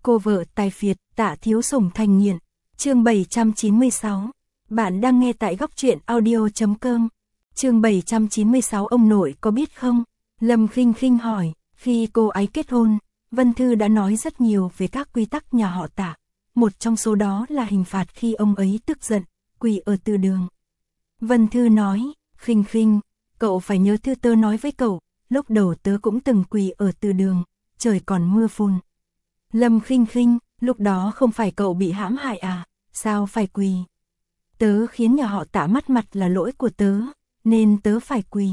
Cô vợ tài phiệt, Tạ Thiếu Sủng thành nghiện. Chương 796. Bạn đang nghe tại góc truyện audio.com. Chương 796. Ông nội có biết không? Lâm Khinh Khinh hỏi. Khi cô ấy kết hôn, Vân Thư đã nói rất nhiều về các quy tắc nhà họ Tạ. Một trong số đó là hình phạt khi ông ấy tức giận, quỳ ở từ đường. Vân Thư nói, Khinh Khinh, cậu phải nhớ thư tớ nói với cậu, lúc đầu tớ cũng từng quỳ ở từ đường, trời còn mưa phùn. Lâm Khinh Khinh, lúc đó không phải cậu bị hãm hại à, sao phải quỳ? Tớ khiến nhà họ Tạ mất mặt là lỗi của tớ, nên tớ phải quỳ.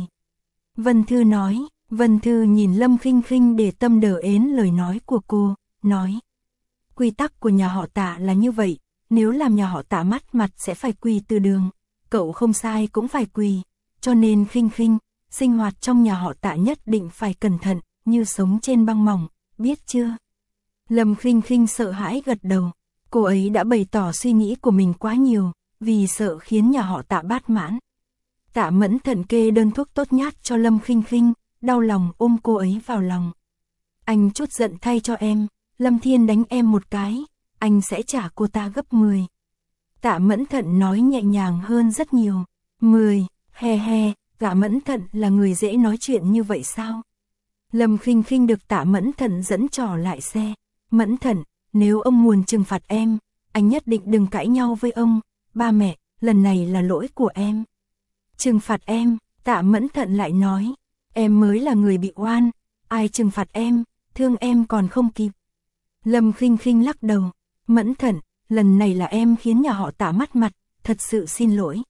Vân Thư nói, Vân Thư nhìn Lâm Khinh Khinh để tâm đờ ến lời nói của cô, nói. Quy tắc của nhà họ Tạ là như vậy, nếu làm nhà họ Tạ mất mặt sẽ phải quỳ từ đường, cậu không sai cũng phải quỳ, cho nên Khinh Khinh, sinh hoạt trong nhà họ Tạ nhất định phải cẩn thận, như sống trên băng mỏng, biết chưa? Lâm Khinh Khinh sợ hãi gật đầu, cô ấy đã bày tỏ suy nghĩ của mình quá nhiều, vì sợ khiến nhà họ Tạ bát mãn. Tạ Mẫn Thận kê đơn thuốc tốt nhát cho Lâm Khinh Khinh, đau lòng ôm cô ấy vào lòng. Anh chút giận thay cho em, Lâm Thiên đánh em một cái, anh sẽ trả cô ta gấp 10. Tạ Mẫn Thận nói nhẹ nhàng hơn rất nhiều. 10, he he, Tạ Mẫn Thận là người dễ nói chuyện như vậy sao? Lâm Khinh Khinh được Tạ Mẫn Thận dẫn trò lại xe. Mẫn Thận, nếu ông muốn trừng phạt em, anh nhất định đừng cãi nhau với ông. Ba mẹ, lần này là lỗi của em. Trừng phạt em, Tạ Mẫn Thận lại nói. Em mới là người bị oan, ai trừng phạt em, thương em còn không kịp. Lâm Khinh Khinh lắc đầu. Mẫn Thận, lần này là em khiến nhà họ Tạ mất mặt, thật sự xin lỗi.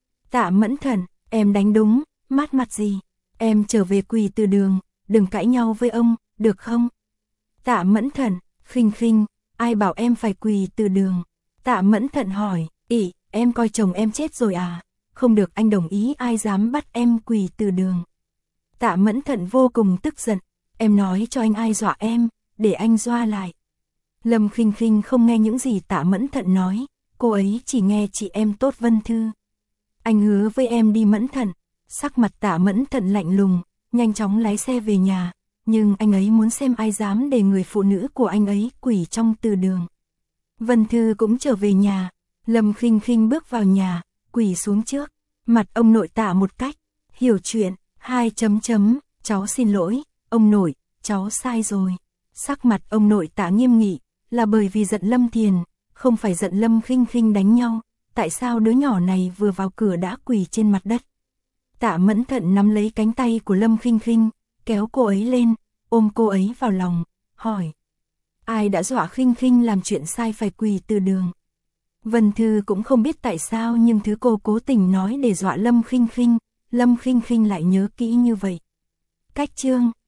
Tạ Mẫn Thận, em đánh đúng, mất mặt gì? Em trở về quỳ từ đường, đừng cãi nhau với ông, được không? Tạ Mẫn Thận, Khinh Khinh, ai bảo em phải quỳ từ đường? Tạ Mẫn Thận hỏi, em coi chồng em chết rồi à? Không được anh đồng ý, ai dám bắt em quỳ từ đường? Tạ Mẫn Thận vô cùng tức giận, em nói cho anh ai dọa em, để anh doa lại. Lâm Khinh Khinh không nghe những gì Tạ Mẫn Thận nói, cô ấy chỉ nghe chị em tốt Vân Thư. Anh hứa với em đi Mẫn Thận. Sắc mặt Tạ Mẫn Thận lạnh lùng, nhanh chóng lái xe về nhà, nhưng anh ấy muốn xem ai dám để người phụ nữ của anh ấy quỳ trong từ đường. Vân Thư cũng trở về nhà, Lâm Khinh Khinh bước vào nhà, quỳ xuống trước, mặt ông nội Tạ một cách, hiểu chuyện, 2 chấm chấm, cháu xin lỗi, ông nội, cháu sai rồi. Sắc mặt ông nội Tạ nghiêm nghị, là bởi vì giận Lâm Thiền, không phải giận Lâm Khinh Khinh đánh nhau, tại sao đứa nhỏ này vừa vào cửa đã quỳ trên mặt đất. Tạ Mẫn Thận nắm lấy cánh tay của Lâm Khinh Khinh, kéo cô ấy lên, ôm cô ấy vào lòng, hỏi. Ai đã dọa Khinh Khinh làm chuyện sai phải quỳ từ đường? Vân Thư cũng không biết tại sao nhưng thứ cô cố tình nói để dọa Lâm Khinh Khinh, Lâm Khinh Khinh lại nhớ kỹ như vậy. Cách chương